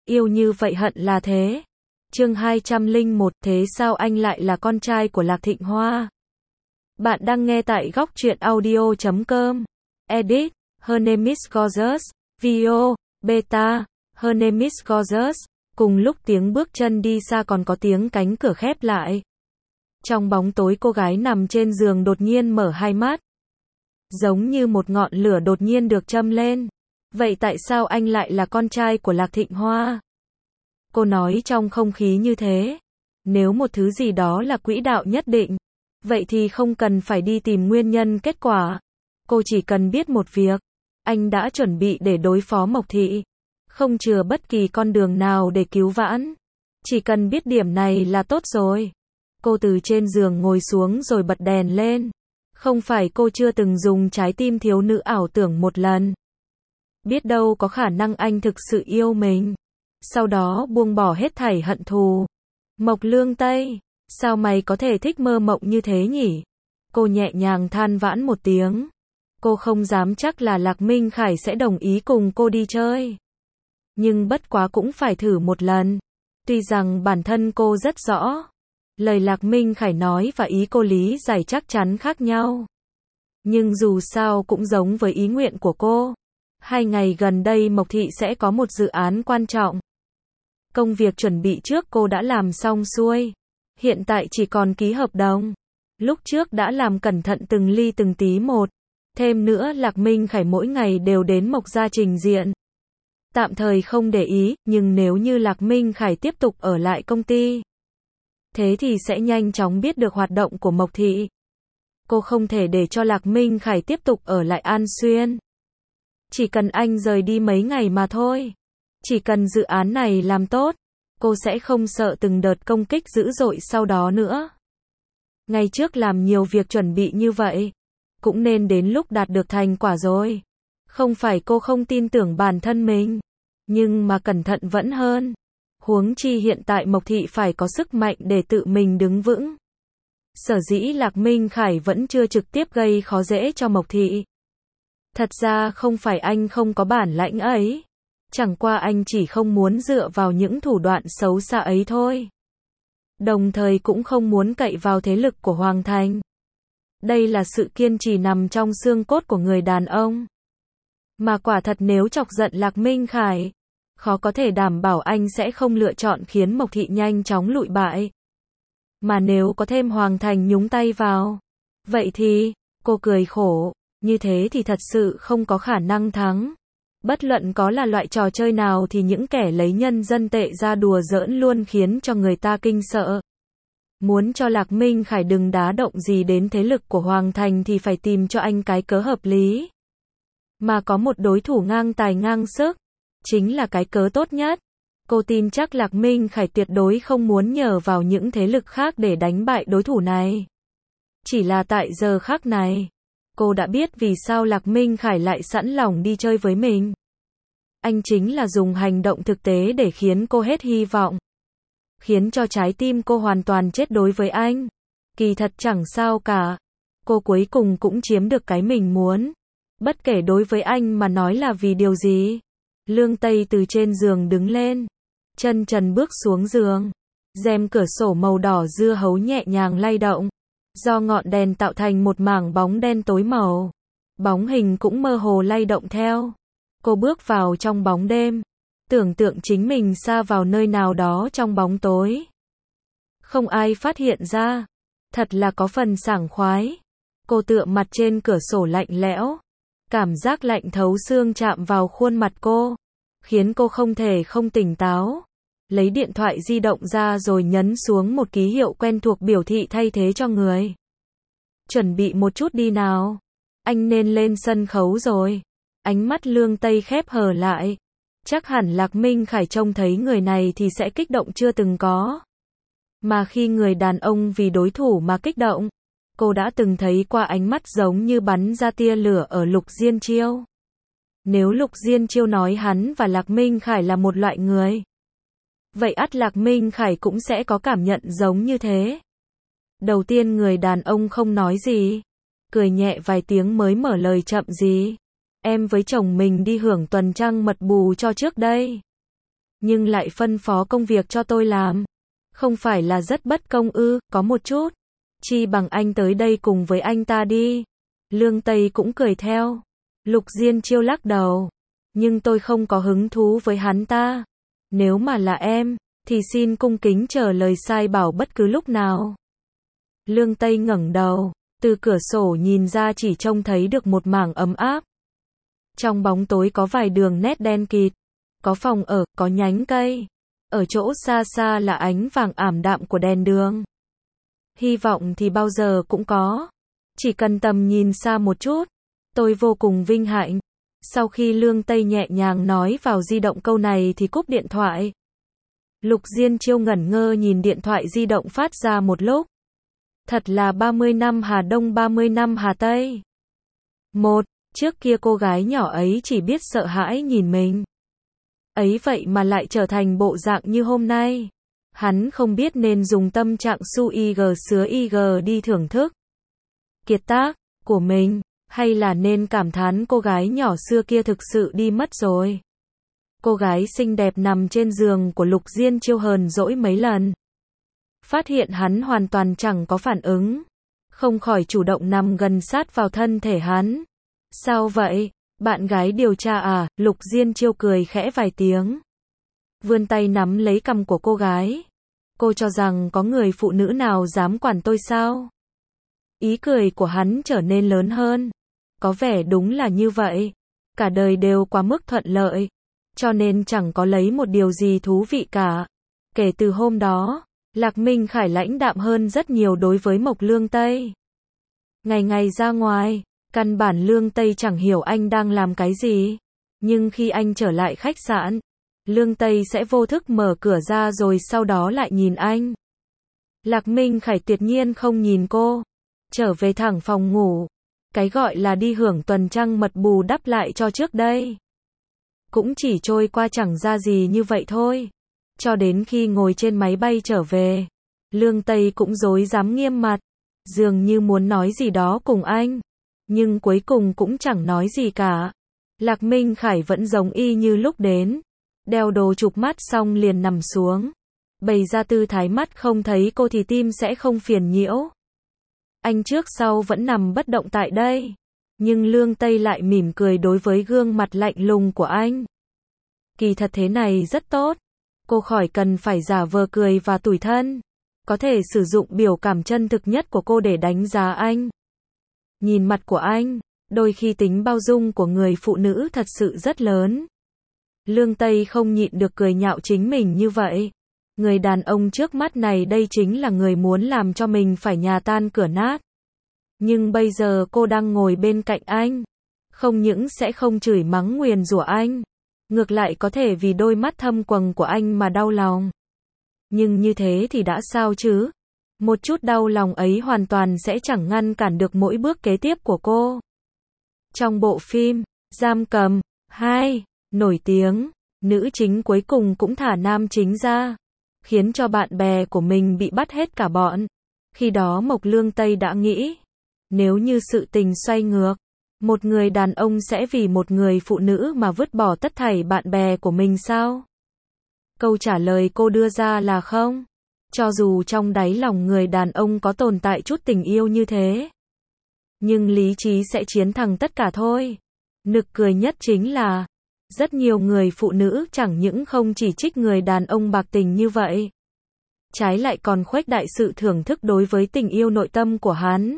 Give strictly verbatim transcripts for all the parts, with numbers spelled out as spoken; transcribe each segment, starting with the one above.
Yêu như vậy hận là thế. Chương hai trăm lẻ một, thế sao anh lại là con trai của Lạc Thịnh Hoa? Bạn đang nghe tại góc truyện audio chấm com. Edit, Her name is gorgeous. Video, beta, Her name is gorgeous. Cùng lúc tiếng bước chân đi xa còn có tiếng cánh cửa khép lại. Trong bóng tối cô gái nằm trên giường đột nhiên mở hai mắt. Giống như một ngọn lửa đột nhiên được châm lên. Vậy tại sao anh lại là con trai của Lạc Thịnh Hoa? Cô nói trong không khí như thế. Nếu một thứ gì đó là quỹ đạo nhất định, vậy thì không cần phải đi tìm nguyên nhân kết quả. Cô chỉ cần biết một việc. Anh đã chuẩn bị để đối phó Mộc Thị. Không chừa bất kỳ con đường nào để cứu vãn. Chỉ cần biết điểm này là tốt rồi. Cô từ trên giường ngồi xuống rồi bật đèn lên. Không phải cô chưa từng dùng trái tim thiếu nữ ảo tưởng một lần. Biết đâu có khả năng anh thực sự yêu mình. Sau đó buông bỏ hết thảy hận thù. Mộc Lương Tây, sao mày có thể thích mơ mộng như thế nhỉ? Cô nhẹ nhàng than vãn một tiếng. Cô không dám chắc là Lạc Minh Khải sẽ đồng ý cùng cô đi chơi. Nhưng bất quá cũng phải thử một lần. Tuy rằng bản thân cô rất rõ. Lời Lạc Minh Khải nói và ý cô lý giải chắc chắn khác nhau. Nhưng dù sao cũng giống với ý nguyện của cô. Hai ngày gần đây Mộc Thị sẽ có một dự án quan trọng. Công việc chuẩn bị trước cô đã làm xong xuôi. Hiện tại chỉ còn ký hợp đồng. Lúc trước đã làm cẩn thận từng ly từng tí một. Thêm nữa Lạc Minh Khải mỗi ngày đều đến Mộc gia trình diện. Tạm thời không để ý, nhưng nếu như Lạc Minh Khải tiếp tục ở lại công ty, thế thì sẽ nhanh chóng biết được hoạt động của Mộc Thị. Cô không thể để cho Lạc Minh Khải tiếp tục ở lại An Xuyên. Chỉ cần anh rời đi mấy ngày mà thôi. Chỉ cần dự án này làm tốt, cô sẽ không sợ từng đợt công kích dữ dội sau đó nữa. Ngày trước làm nhiều việc chuẩn bị như vậy, cũng nên đến lúc đạt được thành quả rồi. Không phải cô không tin tưởng bản thân mình, nhưng mà cẩn thận vẫn hơn. Huống chi hiện tại Mộc Thị phải có sức mạnh để tự mình đứng vững. Sở dĩ Lạc Minh Khải vẫn chưa trực tiếp gây khó dễ cho Mộc Thị. Thật ra không phải anh không có bản lãnh ấy. Chẳng qua anh chỉ không muốn dựa vào những thủ đoạn xấu xa ấy thôi. Đồng thời cũng không muốn cậy vào thế lực của Hoàng Thành. Đây là sự kiên trì nằm trong xương cốt của người đàn ông. Mà quả thật nếu chọc giận Lạc Minh Khải, khó có thể đảm bảo anh sẽ không lựa chọn khiến Mộc Thị nhanh chóng lụi bại. Mà nếu có thêm Hoàng Thành nhúng tay vào, vậy thì, cô cười khổ, như thế thì thật sự không có khả năng thắng. Bất luận có là loại trò chơi nào thì những kẻ lấy nhân dân tệ ra đùa giỡn luôn khiến cho người ta kinh sợ. Muốn cho Lạc Minh Khải đừng đá động gì đến thế lực của Hoàng Thành thì phải tìm cho anh cái cớ hợp lý. Mà có một đối thủ ngang tài ngang sức, chính là cái cớ tốt nhất. Cô tin chắc Lạc Minh Khải tuyệt đối không muốn nhờ vào những thế lực khác để đánh bại đối thủ này. Chỉ là tại giờ khắc này, cô đã biết vì sao Lạc Minh Khải lại sẵn lòng đi chơi với mình. Anh chính là dùng hành động thực tế để khiến cô hết hy vọng. Khiến cho trái tim cô hoàn toàn chết đối với anh. Kỳ thật chẳng sao cả. Cô cuối cùng cũng chiếm được cái mình muốn. Bất kể đối với anh mà nói là vì điều gì. Lương Tây từ trên giường đứng lên. Chân trần bước xuống giường. Rèm cửa sổ màu đỏ dưa hấu nhẹ nhàng lay động. Do ngọn đèn tạo thành một mảng bóng đen tối màu. Bóng hình cũng mơ hồ lay động theo. Cô bước vào trong bóng đêm. Tưởng tượng chính mình xa vào nơi nào đó trong bóng tối. Không ai phát hiện ra. Thật là có phần sảng khoái. Cô tựa mặt trên cửa sổ lạnh lẽo. Cảm giác lạnh thấu xương chạm vào khuôn mặt cô. Khiến cô không thể không tỉnh táo. Lấy điện thoại di động ra rồi nhấn xuống một ký hiệu quen thuộc biểu thị thay thế cho người. Chuẩn bị một chút đi nào. Anh nên lên sân khấu rồi. Ánh mắt Lương Tây khép hờ lại. Chắc hẳn Lạc Minh Khải trông thấy người này thì sẽ kích động chưa từng có. Mà khi người đàn ông vì đối thủ mà kích động, cô đã từng thấy qua ánh mắt giống như bắn ra tia lửa ở Lục Diên Chiêu. Nếu Lục Diên Chiêu nói hắn và Lạc Minh Khải là một loại người, vậy ắt Lạc Minh Khải cũng sẽ có cảm nhận giống như thế. Đầu tiên người đàn ông không nói gì, cười nhẹ vài tiếng mới mở lời chậm gì. Em với chồng mình đi hưởng tuần trăng mật bù cho trước đây. nhưng lại phân phó công việc cho tôi làm. Không phải là rất bất công ư? Có một chút. Chi bằng anh tới đây cùng với anh ta đi. Lương Tây cũng cười theo. Lục Diên Chiêu lắc đầu. Nhưng tôi không có hứng thú với hắn ta. Nếu mà là em, thì xin cung kính chờ lời sai bảo bất cứ lúc nào. Lương Tây ngẩng đầu, từ cửa sổ nhìn ra chỉ trông thấy được một mảng ấm áp. Trong bóng tối có vài đường nét đen kịt, có phòng ở, có nhánh cây. Ở chỗ xa xa là ánh vàng ảm đạm của đèn đường. Hy vọng thì bao giờ cũng có. Chỉ cần tầm nhìn xa một chút, tôi vô cùng vinh hạnh. Sau khi Lương Tây nhẹ nhàng nói vào di động câu này thì cúp điện thoại. Lục Diên Chiêu ngẩn ngơ nhìn điện thoại di động phát ra một lúc. Thật là ba mươi năm Hà Đông ba mươi năm Hà Tây. Một, trước kia cô gái nhỏ ấy chỉ biết sợ hãi nhìn mình. Ấy vậy mà lại trở thành bộ dạng như hôm nay. Hắn không biết nên dùng tâm trạng su ig sứa ig đi thưởng thức kiệt tác của mình, hay là nên cảm thán cô gái nhỏ xưa kia thực sự đi mất rồi. Cô gái xinh đẹp nằm trên giường của Lục Diên Chiêu hờn dỗi mấy lần. Phát hiện hắn hoàn toàn chẳng có phản ứng. Không khỏi chủ động nằm gần sát vào thân thể hắn. Sao vậy? Bạn gái điều tra à? Lục Diên Chiêu cười khẽ vài tiếng. Vươn tay nắm lấy cằm của cô gái. Cô cho rằng có người phụ nữ nào dám quản tôi sao? Ý cười của hắn trở nên lớn hơn. Có vẻ đúng là như vậy. Cả đời đều quá mức thuận lợi. Cho nên chẳng có lấy một điều gì thú vị cả. Kể từ hôm đó, Lạc Minh Khải lãnh đạm hơn rất nhiều đối với Mộc Lương Tây. Ngày ngày ra ngoài, căn bản Lương Tây chẳng hiểu anh đang làm cái gì. Nhưng khi anh trở lại khách sạn, Lương Tây sẽ vô thức mở cửa ra rồi sau đó lại nhìn anh. Lạc Minh Khải tuyệt nhiên không nhìn cô. Trở về thẳng phòng ngủ. Cái gọi là đi hưởng tuần trăng mật bù đắp lại cho trước đây. Cũng chỉ trôi qua chẳng ra gì như vậy thôi. Cho đến khi ngồi trên máy bay trở về, Lương Tây cũng rối rắm nghiêm mặt, dường như muốn nói gì đó cùng anh, nhưng cuối cùng cũng chẳng nói gì cả. Lạc Minh Khải vẫn giống y như lúc đến, đeo đồ chụp mắt xong liền nằm xuống, bày ra tư thái mắt không thấy cô thì tim sẽ không phiền nhiễu. Anh trước sau vẫn nằm bất động tại đây, nhưng Lương Tây lại mỉm cười đối với gương mặt lạnh lùng của anh. Kỳ thật thế này rất tốt. Cô khỏi cần phải giả vờ cười và tủi thân. Có thể sử dụng biểu cảm chân thực nhất của cô để đánh giá anh. Nhìn mặt của anh, đôi khi tính bao dung của người phụ nữ thật sự rất lớn. Lương Tây không nhịn được cười nhạo chính mình như vậy. Người đàn ông trước mắt này đây chính là người muốn làm cho mình phải nhà tan cửa nát. Nhưng bây giờ cô đang ngồi bên cạnh anh. Không những sẽ không chửi mắng nguyền rủa anh. Ngược lại có thể vì đôi mắt thâm quầng của anh mà đau lòng. Nhưng như thế thì đã sao chứ? Một chút đau lòng ấy hoàn toàn sẽ chẳng ngăn cản được mỗi bước kế tiếp của cô. Trong bộ phim Giam Cầm hai, nổi tiếng, nữ chính cuối cùng cũng thả nam chính ra, khiến cho bạn bè của mình bị bắt hết cả bọn. Khi đó Mộc Lương Tây đã nghĩ, nếu như sự tình xoay ngược, một người đàn ông sẽ vì một người phụ nữ mà vứt bỏ tất thảy bạn bè của mình sao? Câu trả lời cô đưa ra là không. Cho dù trong đáy lòng người đàn ông có tồn tại chút tình yêu như thế, nhưng lý trí sẽ chiến thắng tất cả thôi. Nực cười nhất chính là, rất nhiều người phụ nữ chẳng những không chỉ trích người đàn ông bạc tình như vậy, trái lại còn khuếch đại sự thưởng thức đối với tình yêu nội tâm của hắn.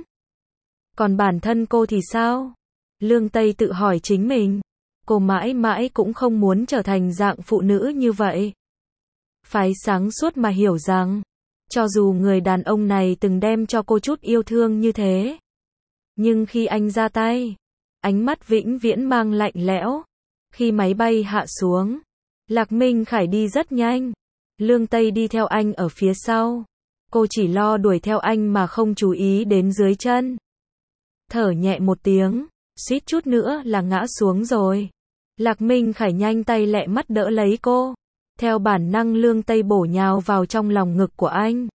Còn bản thân cô thì sao? Lương Tây tự hỏi chính mình. Cô mãi mãi cũng không muốn trở thành dạng phụ nữ như vậy. Phải sáng suốt mà hiểu rằng, cho dù người đàn ông này từng đem cho cô chút yêu thương như thế, nhưng khi anh ra tay, ánh mắt vĩnh viễn mang lạnh lẽo. Khi máy bay hạ xuống, Lạc Minh Khải đi rất nhanh. Lương Tây đi theo anh ở phía sau. Cô chỉ lo đuổi theo anh mà không chú ý đến dưới chân. Thở nhẹ một tiếng, suýt chút nữa là ngã xuống rồi. Lạc Minh Khải nhanh tay lẹ mắt đỡ lấy cô. Theo bản năng Lương Tây bổ nhào vào trong lòng ngực của anh.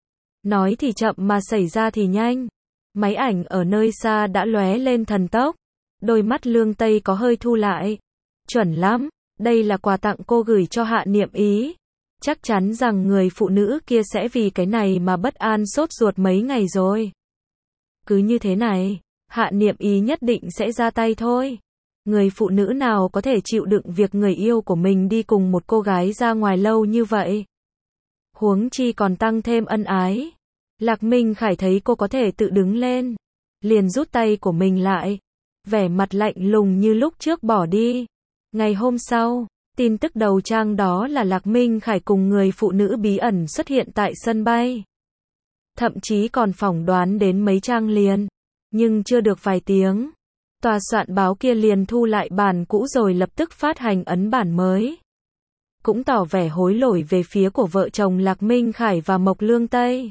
Nói thì chậm mà xảy ra thì nhanh. Máy ảnh ở nơi xa đã lóe lên thần tốc. Đôi mắt Lương Tây có hơi thu lại. Chuẩn lắm. Đây là quà tặng cô gửi cho Hạ Niệm Ý. Chắc chắn rằng người phụ nữ kia sẽ vì cái này mà bất an sốt ruột mấy ngày rồi. Cứ như thế này, Hạ Niệm Ý nhất định sẽ ra tay thôi. Người phụ nữ nào có thể chịu đựng việc người yêu của mình đi cùng một cô gái ra ngoài lâu như vậy? Huống chi còn tăng thêm ân ái. Lạc Minh Khải thấy cô có thể tự đứng lên, liền rút tay của mình lại, vẻ mặt lạnh lùng như lúc trước bỏ đi. Ngày hôm sau, tin tức đầu trang đó là Lạc Minh Khải cùng người phụ nữ bí ẩn xuất hiện tại sân bay. Thậm chí còn phỏng đoán đến mấy trang liền. Nhưng chưa được vài tiếng, tòa soạn báo kia liền thu lại bản cũ rồi lập tức phát hành ấn bản mới. Cũng tỏ vẻ hối lỗi về phía của vợ chồng Lạc Minh Khải và Mộc Lương Tây.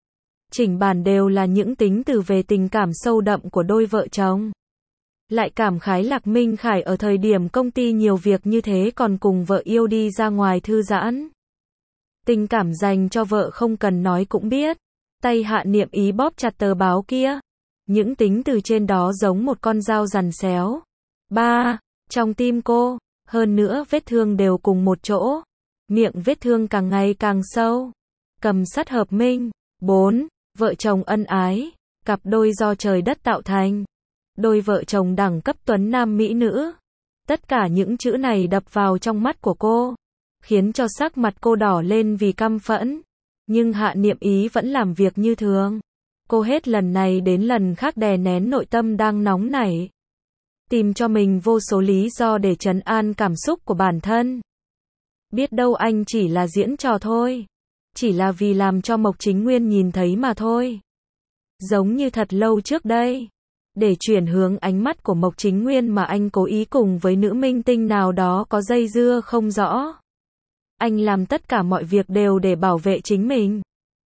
Chỉnh bản đều là những tính từ về tình cảm sâu đậm của đôi vợ chồng. Lại cảm khái Lạc Minh Khải ở thời điểm công ty nhiều việc như thế còn cùng vợ yêu đi ra ngoài thư giãn. Tình cảm dành cho vợ không cần nói cũng biết. Tay Hạ Niệm Ý bóp chặt tờ báo kia. Những tính từ trên đó giống một con dao rằn xéo. Ba. Trong tim cô, hơn nữa vết thương đều cùng một chỗ. Miệng vết thương càng ngày càng sâu. Cầm sắt hợp minh. Bốn. Vợ chồng ân ái. Cặp đôi do trời đất tạo thành. Đôi vợ chồng đẳng cấp tuấn nam mỹ nữ. Tất cả những chữ này đập vào trong mắt của cô, khiến cho sắc mặt cô đỏ lên vì căm phẫn. Nhưng Hạ Niệm Ý vẫn làm việc như thường. Cô hết lần này đến lần khác đè nén nội tâm đang nóng nảy. Tìm cho mình vô số lý do để trấn an cảm xúc của bản thân. Biết đâu anh chỉ là diễn trò thôi. Chỉ là vì làm cho Mộc Chính Nguyên nhìn thấy mà thôi. Giống như thật lâu trước đây. Để chuyển hướng ánh mắt của Mộc Chính Nguyên mà anh cố ý cùng với nữ minh tinh nào đó có dây dưa không rõ. Anh làm tất cả mọi việc đều để bảo vệ chính mình.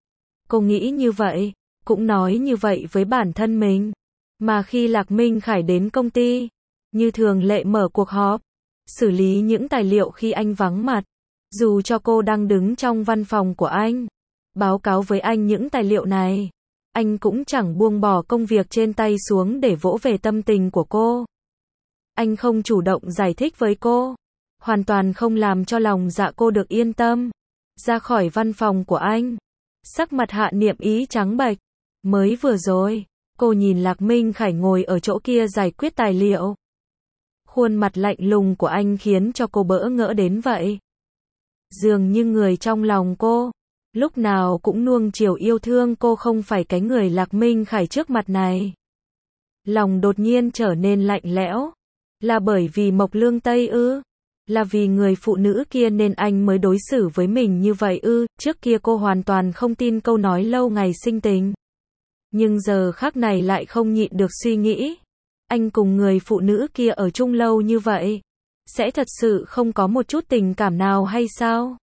Cô nghĩ như vậy, cũng nói như vậy với bản thân mình. Mà khi Lạc Minh Khải đến công ty, như thường lệ mở cuộc họp, xử lý những tài liệu khi anh vắng mặt. Dù cho cô đang đứng trong văn phòng của anh, báo cáo với anh những tài liệu này, anh cũng chẳng buông bỏ công việc trên tay xuống để vỗ về tâm tình của cô. Anh không chủ động giải thích với cô, hoàn toàn không làm cho lòng dạ cô được yên tâm. Ra khỏi văn phòng của anh, sắc mặt Hạ Niệm Ý trắng bệch. Mới vừa rồi, cô nhìn Lạc Minh Khải ngồi ở chỗ kia giải quyết tài liệu. Khuôn mặt lạnh lùng của anh khiến cho cô bỡ ngỡ đến vậy. Dường như người trong lòng cô, lúc nào cũng nuông chiều yêu thương cô không phải cái người Lạc Minh Khải trước mặt này. Lòng đột nhiên trở nên lạnh lẽo. Là bởi vì Mộc Lương Tây ư? Là vì người phụ nữ kia nên anh mới đối xử với mình như vậy ư? Trước kia cô hoàn toàn không tin câu nói lâu ngày sinh tình. Nhưng giờ khắc này lại không nhịn được suy nghĩ. Anh cùng người phụ nữ kia ở chung lâu như vậy, sẽ thật sự không có một chút tình cảm nào hay sao?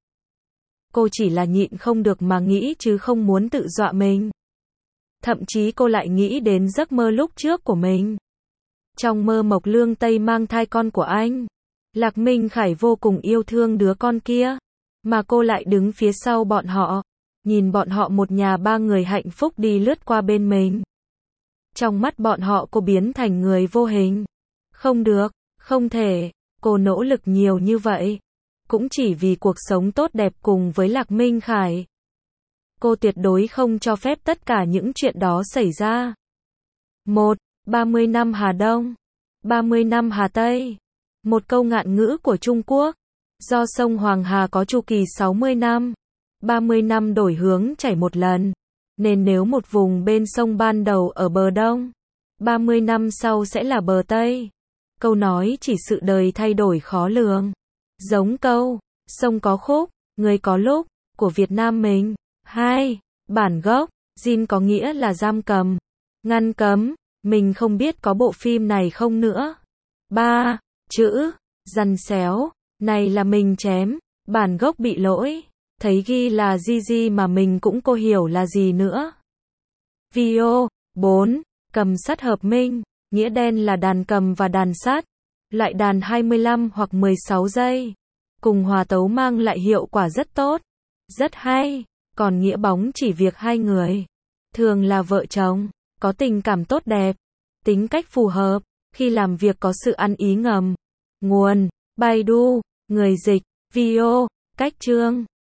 Cô chỉ là nhịn không được mà nghĩ chứ không muốn tự dọa mình. Thậm chí cô lại nghĩ đến giấc mơ lúc trước của mình. Trong mơ Mộc Lương Tây mang thai con của anh. Lạc Minh Khải vô cùng yêu thương đứa con kia. Mà cô lại đứng phía sau bọn họ. Nhìn bọn họ một nhà ba người hạnh phúc đi lướt qua bên mình. Trong mắt bọn họ cô biến thành người vô hình. Không được, không thể. Cô nỗ lực nhiều như vậy, cũng chỉ vì cuộc sống tốt đẹp cùng với Lạc Minh Khải. Cô tuyệt đối không cho phép tất cả những chuyện đó xảy ra. Một. ba mươi năm Hà Đông. ba mươi năm Hà Tây. Một câu ngạn ngữ của Trung Quốc. Do sông Hoàng Hà có chu kỳ sáu mươi năm. ba mươi năm đổi hướng chảy một lần. Nên nếu một vùng bên sông ban đầu ở bờ Đông, ba mươi năm sau sẽ là bờ Tây. Câu nói chỉ sự đời thay đổi khó lường. Giống câu, sông có khúc, người có lúc, của Việt Nam mình. Hai. Bản gốc, Jin có nghĩa là giam cầm, ngăn cấm. Mình không biết có bộ phim này không nữa. Ba. Chữ, rằn xéo, này là mình chém. Bản gốc bị lỗi, thấy ghi là Gigi mà mình cũng cô hiểu là gì nữa. Video. Bốn. Cầm sắt hợp minh, nghĩa đen là đàn cầm và đàn sắt. Loại đàn hai mươi lăm hoặc mười sáu giây. Cùng hòa tấu mang lại hiệu quả rất tốt. Rất hay. Còn nghĩa bóng chỉ việc hai người. Thường là vợ chồng. Có tình cảm tốt đẹp. Tính cách phù hợp. Khi làm việc có sự ăn ý ngầm. Nguồn. Baidu. Người dịch, video, cách chương